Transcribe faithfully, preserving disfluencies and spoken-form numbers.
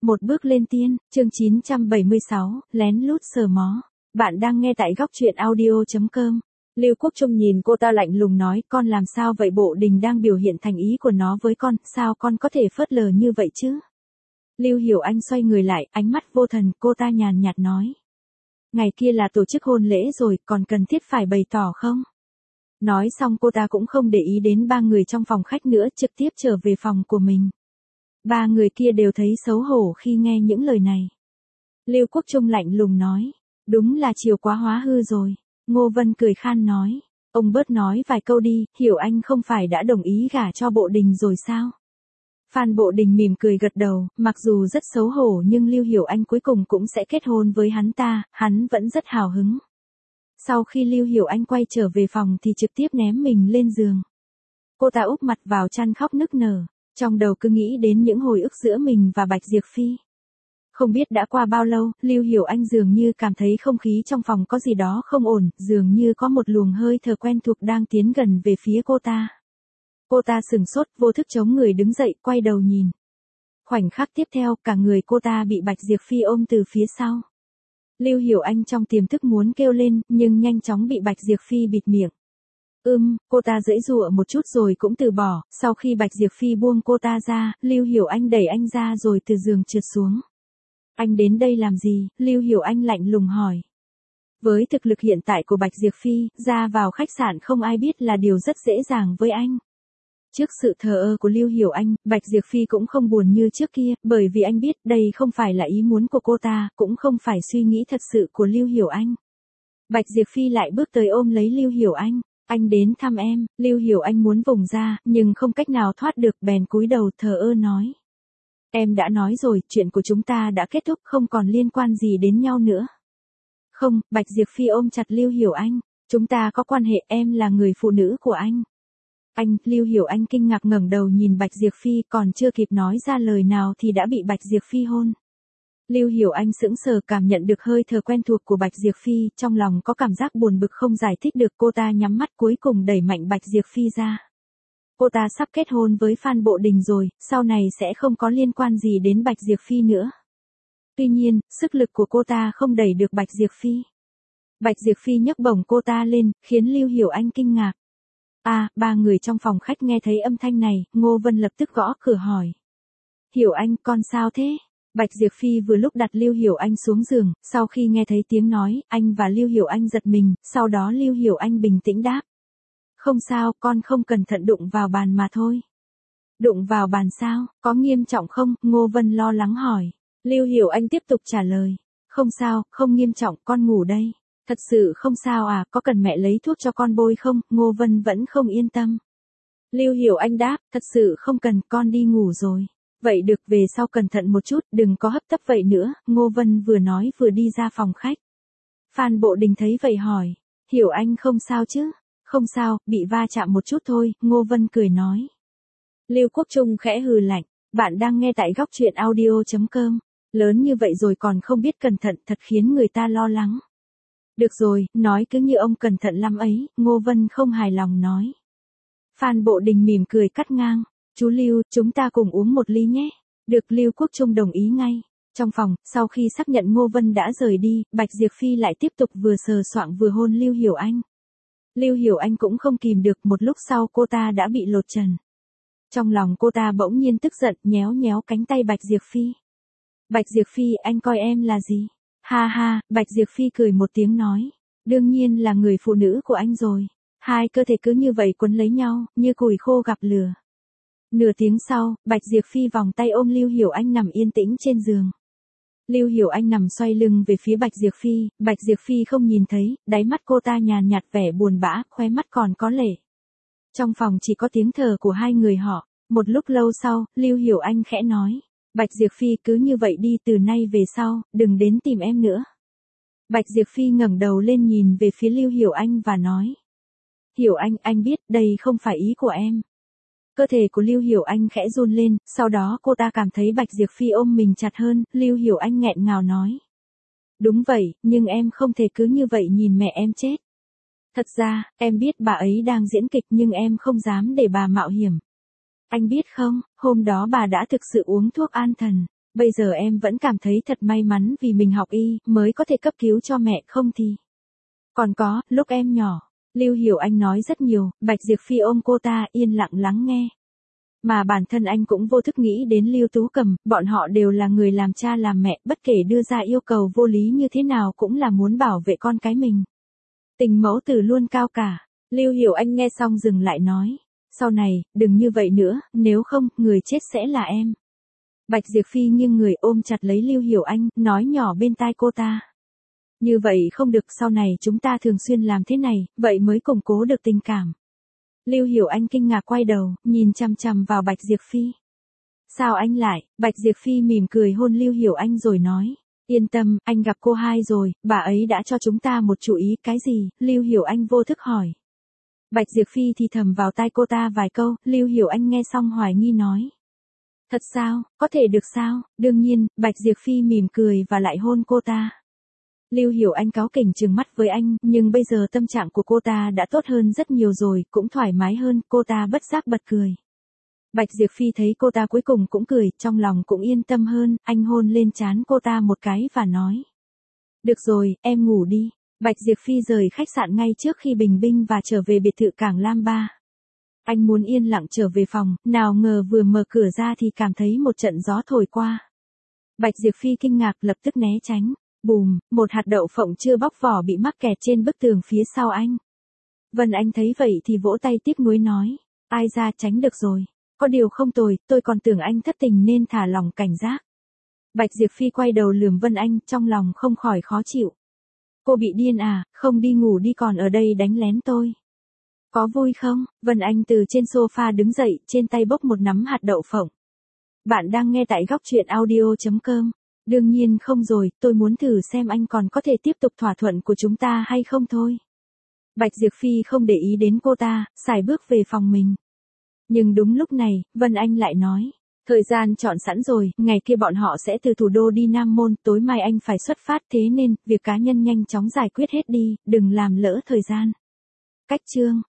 Một bước lên tiên, chương chín trăm bảy mươi sáu, lén lút sờ mó. Bạn đang nghe tại góc truyện audio chấm com. Lưu Quốc Trung nhìn cô ta lạnh lùng nói, con làm sao vậy, Bộ Đình đang biểu hiện thành ý của nó với con, sao con có thể phớt lờ như vậy chứ? Lưu Hiểu Anh xoay người lại, ánh mắt vô thần, cô ta nhàn nhạt nói. Ngày kia là tổ chức hôn lễ rồi, còn cần thiết phải bày tỏ không? Nói xong cô ta cũng không để ý đến ba người trong phòng khách nữa, trực tiếp trở về phòng của mình. Ba người kia đều thấy xấu hổ khi nghe những lời này. Lưu Quốc Trung lạnh lùng nói, đúng là chiều quá hóa hư rồi. Ngô Vân cười khan nói, ông bớt nói vài câu đi, Hiểu Anh không phải đã đồng ý gả cho Bộ Đình rồi sao? Phan Bộ Đình mỉm cười gật đầu, mặc dù rất xấu hổ nhưng Lưu Hiểu Anh cuối cùng cũng sẽ kết hôn với hắn ta, hắn vẫn rất hào hứng. Sau khi Lưu Hiểu Anh quay trở về phòng thì trực tiếp ném mình lên giường. Cô ta úp mặt vào chăn khóc nức nở. Trong đầu cứ nghĩ đến những hồi ức giữa mình và Bạch Diệp Phi. Không biết đã qua bao lâu, Lưu Hiểu Anh dường như cảm thấy không khí trong phòng có gì đó không ổn, dường như có một luồng hơi thở quen thuộc đang tiến gần về phía cô ta. Cô ta sừng sốt, vô thức chống người đứng dậy, quay đầu nhìn. Khoảnh khắc tiếp theo, cả người cô ta bị Bạch Diệp Phi ôm từ phía sau. Lưu Hiểu Anh trong tiềm thức muốn kêu lên, nhưng nhanh chóng bị Bạch Diệp Phi bịt miệng. Ưm, cô ta giãy giụa một chút rồi cũng từ bỏ, sau khi Bạch Diệp Phi buông cô ta ra, Lưu Hiểu Anh đẩy anh ra rồi từ giường trượt xuống. Anh đến đây làm gì? Lưu Hiểu Anh lạnh lùng hỏi. Với thực lực hiện tại của Bạch Diệp Phi, ra vào khách sạn không ai biết là điều rất dễ dàng với anh. Trước sự thờ ơ của Lưu Hiểu Anh, Bạch Diệp Phi cũng không buồn như trước kia, bởi vì anh biết đây không phải là ý muốn của cô ta, cũng không phải suy nghĩ thật sự của Lưu Hiểu Anh. Bạch Diệp Phi lại bước tới ôm lấy Lưu Hiểu Anh. Anh đến thăm em, Lưu Hiểu Anh muốn vùng ra, nhưng không cách nào thoát được, bèn cúi đầu thờ ơ nói. Em đã nói rồi, chuyện của chúng ta đã kết thúc, không còn liên quan gì đến nhau nữa. Không, Bạch Diệp Phi ôm chặt Lưu Hiểu Anh, chúng ta có quan hệ, em là người phụ nữ của anh. Anh, Lưu Hiểu Anh kinh ngạc ngẩng đầu nhìn Bạch Diệp Phi, còn chưa kịp nói ra lời nào thì đã bị Bạch Diệp Phi hôn. Lưu Hiểu Anh sững sờ, cảm nhận được hơi thở quen thuộc của Bạch Diệp Phi, trong lòng có cảm giác buồn bực không giải thích được, cô ta nhắm mắt cuối cùng đẩy mạnh Bạch Diệp Phi ra. Cô ta sắp kết hôn với Phan Bộ Đình rồi, sau này sẽ không có liên quan gì đến Bạch Diệp Phi nữa. Tuy nhiên, sức lực của cô ta không đẩy được Bạch Diệp Phi. Bạch Diệp Phi nhấc bổng cô ta lên, khiến Lưu Hiểu Anh kinh ngạc. À, ba người trong phòng khách nghe thấy âm thanh này, Ngô Vân lập tức gõ cửa hỏi. Hiểu Anh, con sao thế? Bạch Diệp Phi vừa lúc đặt Lưu Hiểu Anh xuống giường, sau khi nghe thấy tiếng nói, anh và Lưu Hiểu Anh giật mình, sau đó Lưu Hiểu Anh bình tĩnh đáp. Không sao, con không cẩn thận đụng vào bàn mà thôi. Đụng vào bàn sao, có nghiêm trọng không? Ngô Vân lo lắng hỏi. Lưu Hiểu Anh tiếp tục trả lời. Không sao, không nghiêm trọng, con ngủ đây. Thật sự không sao à, có cần mẹ lấy thuốc cho con bôi không? Ngô Vân vẫn không yên tâm. Lưu Hiểu Anh đáp, thật sự không cần, con đi ngủ rồi. Vậy được, về sau cẩn thận một chút, đừng có hấp tấp vậy nữa, Ngô Vân vừa nói vừa đi ra phòng khách. Phan Bộ Đình thấy vậy hỏi, Hiểu Anh không sao chứ? Không sao, bị va chạm một chút thôi, Ngô Vân cười nói. Lưu Quốc Trung khẽ hừ lạnh, bạn đang nghe tại góc truyện audio chấm com, lớn như vậy rồi còn không biết cẩn thận, thật khiến người ta lo lắng. Được rồi, nói cứ như ông cẩn thận lắm ấy, Ngô Vân không hài lòng nói. Phan Bộ Đình mỉm cười cắt ngang. Chú Lưu, chúng ta cùng uống một ly nhé. Được, Lưu Quốc Trung đồng ý ngay. Trong phòng, sau khi xác nhận Ngô Vân đã rời đi, Bạch Diệp Phi lại tiếp tục vừa sờ soạng vừa hôn Lưu Hiểu Anh. Lưu Hiểu Anh cũng không kìm được, một lúc sau cô ta đã bị lột trần. Trong lòng cô ta bỗng nhiên tức giận, nhéo nhéo cánh tay Bạch Diệp Phi. Bạch Diệp Phi, anh coi em là gì? Ha ha, Bạch Diệp Phi cười một tiếng nói. Đương nhiên là người phụ nữ của anh rồi. Hai cơ thể cứ như vậy quấn lấy nhau, như củi khô gặp lửa. Nửa tiếng sau, Bạch Diệp Phi vòng tay ôm Lưu Hiểu Anh nằm yên tĩnh trên giường. Lưu Hiểu Anh nằm xoay lưng về phía Bạch Diệp Phi, Bạch Diệp Phi không nhìn thấy, đáy mắt cô ta nhàn nhạt vẻ buồn bã, khóe mắt còn có lệ. Trong phòng chỉ có tiếng thở của hai người họ, một lúc lâu sau, Lưu Hiểu Anh khẽ nói, Bạch Diệp Phi cứ như vậy đi, từ nay về sau, đừng đến tìm em nữa. Bạch Diệp Phi ngẩng đầu lên nhìn về phía Lưu Hiểu Anh và nói. Hiểu Anh, anh biết, đây không phải ý của em. Cơ thể của Lưu Hiểu Anh khẽ run lên, sau đó cô ta cảm thấy Bạch Diệp Phi ôm mình chặt hơn, Lưu Hiểu Anh nghẹn ngào nói. Đúng vậy, nhưng em không thể cứ như vậy nhìn mẹ em chết. Thật ra, em biết bà ấy đang diễn kịch nhưng em không dám để bà mạo hiểm. Anh biết không, hôm đó bà đã thực sự uống thuốc an thần. Bây giờ em vẫn cảm thấy thật may mắn vì mình học y, mới có thể cấp cứu cho mẹ, không thì. Còn có, lúc em nhỏ, Lưu Hiểu Anh nói rất nhiều, Bạch Diệp Phi ôm cô ta, yên lặng lắng nghe. Mà bản thân anh cũng vô thức nghĩ đến Lưu Tú Cầm, bọn họ đều là người làm cha làm mẹ, bất kể đưa ra yêu cầu vô lý như thế nào cũng là muốn bảo vệ con cái mình. Tình mẫu tử luôn cao cả. Lưu Hiểu Anh nghe xong dừng lại nói. Sau này, đừng như vậy nữa, nếu không, người chết sẽ là em. Bạch Diệp Phi nghiêng người ôm chặt lấy Lưu Hiểu Anh, nói nhỏ bên tai cô ta. Như vậy không được, sau này chúng ta thường xuyên làm thế này, vậy mới củng cố được tình cảm. Lưu Hiểu Anh kinh ngạc quay đầu, nhìn chằm chằm vào Bạch Diệp Phi. Sao anh lại? Bạch Diệp Phi mỉm cười hôn Lưu Hiểu Anh rồi nói. Yên tâm, anh gặp cô hai rồi, bà ấy đã cho chúng ta một chú ý. Cái gì? Lưu Hiểu Anh vô thức hỏi. Bạch Diệp Phi thì thầm vào tai cô ta vài câu, Lưu Hiểu Anh nghe xong hoài nghi nói. Thật sao, có thể được sao? Đương nhiên, Bạch Diệp Phi mỉm cười và lại hôn cô ta. Lưu Hiểu Anh cáu kỉnh trừng mắt với anh, nhưng bây giờ tâm trạng của cô ta đã tốt hơn rất nhiều rồi, cũng thoải mái hơn, cô ta bất giác bật cười. Bạch Diệp Phi thấy cô ta cuối cùng cũng cười, trong lòng cũng yên tâm hơn, anh hôn lên trán cô ta một cái và nói. Được rồi, em ngủ đi. Bạch Diệp Phi rời khách sạn ngay trước khi bình binh và trở về biệt thự Cảng Lam Ba. Anh muốn yên lặng trở về phòng, nào ngờ vừa mở cửa ra thì cảm thấy một trận gió thổi qua. Bạch Diệp Phi kinh ngạc lập tức né tránh. Bùm, một hạt đậu phộng chưa bóc vỏ bị mắc kẹt trên bức tường phía sau anh. Vân Anh thấy vậy thì vỗ tay tiếc nuối nói. Ai ra tránh được rồi. Có điều không tồi, tôi còn tưởng anh thất tình nên thả lòng cảnh giác. Bạch Diệp Phi quay đầu lườm Vân Anh, trong lòng không khỏi khó chịu. Cô bị điên à, không đi ngủ đi còn ở đây đánh lén tôi. Có vui không? Vân Anh từ trên sofa đứng dậy, trên tay bốc một nắm hạt đậu phộng. Bạn đang nghe tại góc truyện audio chấm com. Đương nhiên không rồi, tôi muốn thử xem anh còn có thể tiếp tục thỏa thuận của chúng ta hay không thôi. Bạch Diệp Phi không để ý đến cô ta, sải bước về phòng mình. Nhưng đúng lúc này, Vân Anh lại nói. Thời gian chọn sẵn rồi, ngày kia bọn họ sẽ từ thủ đô đi Nam Môn, tối mai anh phải xuất phát thế nên, việc cá nhân nhanh chóng giải quyết hết đi, đừng làm lỡ thời gian. Cách chương.